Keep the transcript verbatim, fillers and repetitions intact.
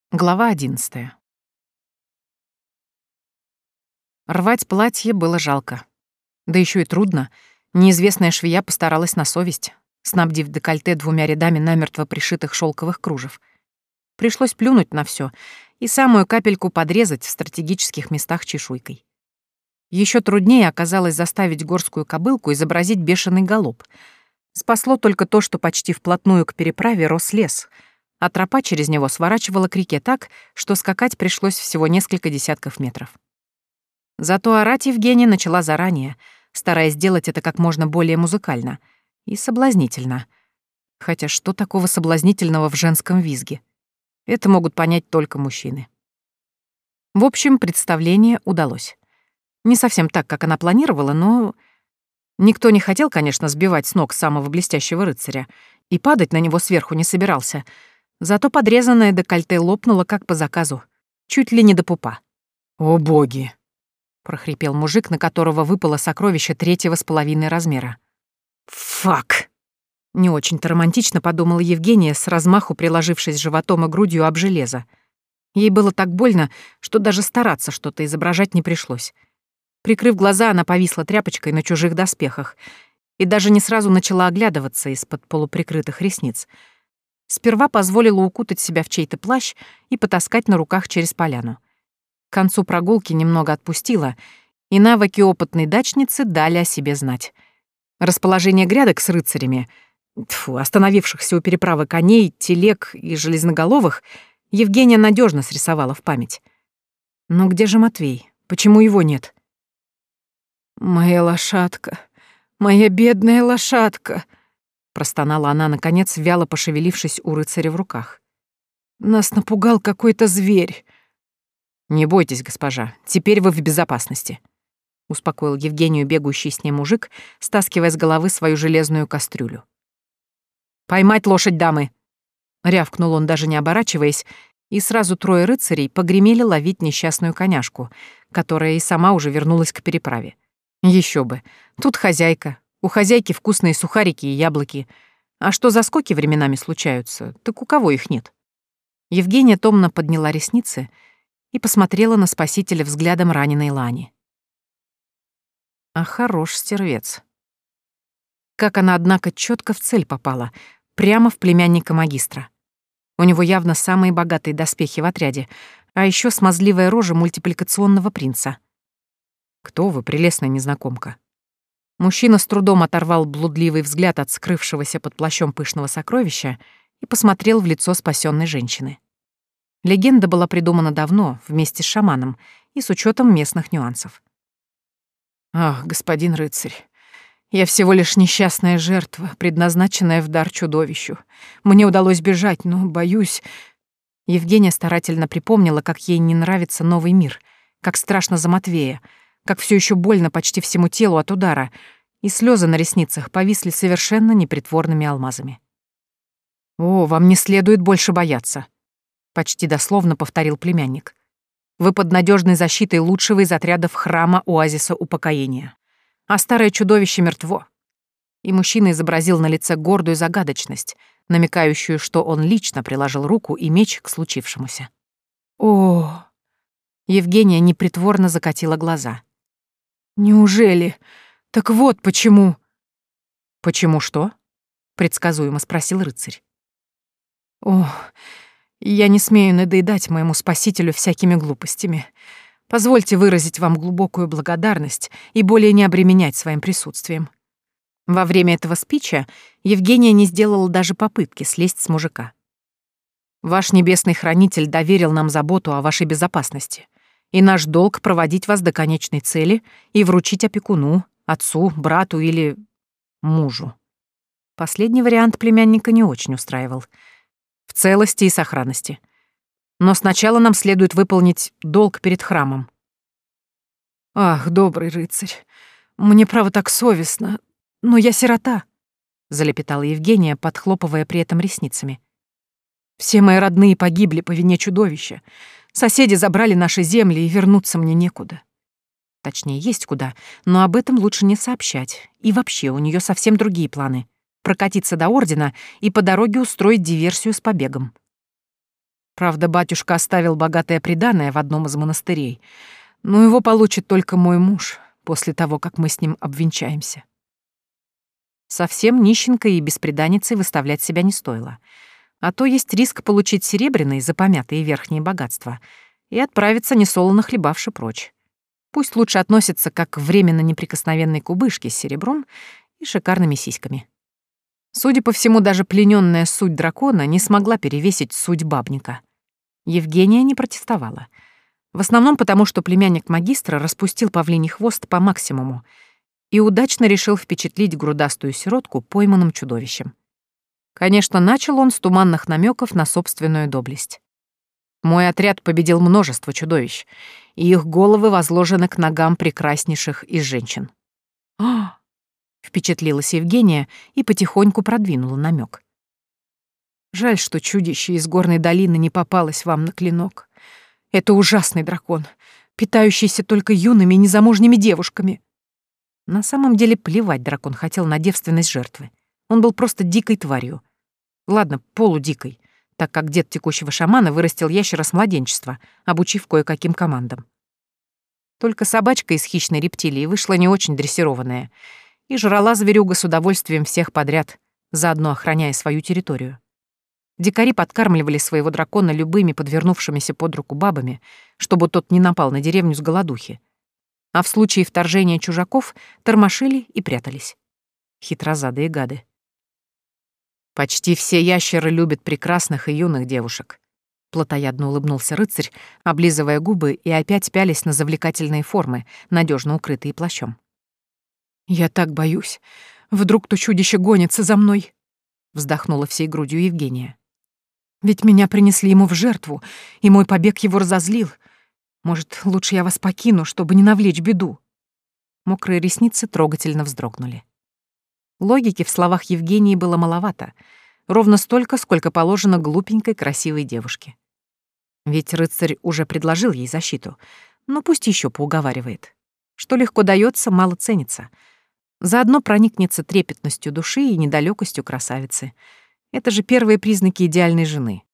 Глава одиннадцатая. Рвать платье было жалко. Да еще и трудно. Неизвестная швея постаралась на совесть, снабдив декольте двумя рядами намертво пришитых шелковых кружев. Пришлось плюнуть на все и самую капельку подрезать в стратегических местах чешуйкой. Еще труднее оказалось заставить горскую кобылку изобразить бешеный галоп. Спасло только то, что почти вплотную к переправе рос лес — а тропа через него сворачивала к реке так, что скакать пришлось всего несколько десятков метров. Зато орать Евгения начала заранее, стараясь сделать это как можно более музыкально и соблазнительно. Хотя что такого соблазнительного в женском визге? Это могут понять только мужчины. В общем, представление удалось. Не совсем так, как она планировала, но... Никто не хотел, конечно, сбивать с ног самого блестящего рыцаря, и падать на него сверху не собирался — Зато подрезанное декольте лопнуло как по заказу, чуть ли не до пупа. «О боги!» — прохрипел мужик, на которого выпало сокровище третьего с половиной размера. «Фак!» — не очень-то романтично подумала Евгения, с размаху приложившись животом и грудью об железо. Ей было так больно, что даже стараться что-то изображать не пришлось. Прикрыв глаза, она повисла тряпочкой на чужих доспехах и даже не сразу начала оглядываться из-под полуприкрытых ресниц. Сперва позволила укутать себя в чей-то плащ и потаскать на руках через поляну. К концу прогулки немного отпустила, и навыки опытной дачницы дали о себе знать. Расположение грядок с рыцарями, тьфу, остановившихся у переправы коней, телег и железноголовых, Евгения надежно срисовала в память. Но где же Матвей? Почему его нет? «Моя лошадка, моя бедная лошадка!» Простонала она, наконец, вяло пошевелившись у рыцаря в руках. «Нас напугал какой-то зверь». «Не бойтесь, госпожа, теперь вы в безопасности», — успокоил Евгению бегущий с ней мужик, стаскивая с головы свою железную кастрюлю. «Поймать лошадь дамы!» — рявкнул он, даже не оборачиваясь, и сразу трое рыцарей погремели ловить несчастную коняшку, которая и сама уже вернулась к переправе. Еще бы, тут хозяйка. У хозяйки вкусные сухарики и яблоки. А что за скоки временами случаются, так у кого их нет? Евгения томно подняла ресницы и посмотрела на спасителя взглядом раненой Лани. А хорош стервец. Как она, однако, четко в цель попала, прямо в племянника магистра. У него явно самые богатые доспехи в отряде, а еще смазливая рожа мультипликационного принца. Кто вы, прелестная незнакомка? Мужчина с трудом оторвал блудливый взгляд от скрывшегося под плащом пышного сокровища и посмотрел в лицо спасенной женщины. Легенда была придумана давно, вместе с шаманом, и с учетом местных нюансов. «Ах, господин рыцарь, я всего лишь несчастная жертва, предназначенная в дар чудовищу. Мне удалось бежать, но, боюсь...» Евгения старательно припомнила, как ей не нравится новый мир, как страшно за Матвея, как все еще больно почти всему телу от удара, и слезы на ресницах повисли совершенно непритворными алмазами. «О, вам не следует больше бояться», — почти дословно повторил племянник. «Вы под надежной защитой лучшего из отрядов храма Оазиса Упокоения. А старое чудовище мертво». И мужчина изобразил на лице гордую загадочность, намекающую, что он лично приложил руку и меч к случившемуся. «О!» Евгения непритворно закатила глаза. «Неужели? Так вот почему...» «Почему что?» — предсказуемо спросил рыцарь. «О, я не смею надоедать моему спасителю всякими глупостями. Позвольте выразить вам глубокую благодарность и более не обременять своим присутствием». Во время этого спича Евгения не сделала даже попытки слезть с мужика. «Ваш небесный хранитель доверил нам заботу о вашей безопасности, и наш долг — проводить вас до конечной цели и вручить опекуну, отцу, брату или мужу». Последний вариант племянника не очень устраивал. В целости и сохранности. Но сначала нам следует выполнить долг перед храмом. «Ах, добрый рыцарь, мне, право, так совестно, но я сирота», — залепетала Евгения, подхлопывая при этом ресницами. «Все мои родные погибли по вине чудовища. Соседи забрали наши земли, и вернуться мне некуда. Точнее, есть куда, но об этом лучше не сообщать. И вообще, у нее совсем другие планы. Прокатиться до Ордена и по дороге устроить диверсию с побегом». Правда, батюшка оставил богатое приданое в одном из монастырей, но его получит только мой муж после того, как мы с ним обвенчаемся. Совсем нищенкой и бесприданницей выставлять себя не стоило, а то есть риск получить серебряные за помятые верхние богатства и отправиться несолоно хлебавши прочь. Пусть лучше относится как к временно неприкосновенной кубышке с серебром и шикарными сиськами. Судя по всему, даже пленённая суть дракона не смогла перевесить суть бабника. Евгения не протестовала. В основном потому, что племянник магистра распустил павлиний хвост по максимуму и удачно решил впечатлить грудастую сиротку пойманным чудовищем. Конечно, начал он с туманных намеков на собственную доблесть. Мой отряд победил множество чудовищ, и их головы возложены к ногам прекраснейших из женщин. «А!» — впечатлилась Евгения и потихоньку продвинула намек. «Жаль, что чудище из горной долины не попалось вам на клинок. Это ужасный дракон, питающийся только юными незамужними девушками». На самом деле плевать дракон хотел на девственность жертвы. Он был просто дикой тварью. Ладно, полудикой, так как дед текущего шамана вырастил ящера с младенчества, обучив кое-каким командам. Только собачка из хищной рептилии вышла не очень дрессированная и жрала зверюга с удовольствием всех подряд, заодно охраняя свою территорию. Дикари подкармливали своего дракона любыми подвернувшимися под руку бабами, чтобы тот не напал на деревню с голодухи, а в случае вторжения чужаков тормошили и прятались. Хитрозадые гады. «Почти все ящеры любят прекрасных и юных девушек», — плотоядно улыбнулся рыцарь, облизывая губы и опять пялясь на завлекательные формы, надежно укрытые плащом. «Я так боюсь. Вдруг то чудище гонится за мной?» — вздохнула всей грудью Евгения. «Ведь меня принесли ему в жертву, и мой побег его разозлил. Может, лучше я вас покину, чтобы не навлечь беду?» Мокрые ресницы трогательно вздрогнули. Логики в словах Евгении было маловато, ровно столько, сколько положено глупенькой красивой девушке. Ведь рыцарь уже предложил ей защиту, но пусть еще поуговаривает. Что легко дается, мало ценится. Заодно проникнется трепетностью души и недалекостью красавицы. Это же первые признаки идеальной жены.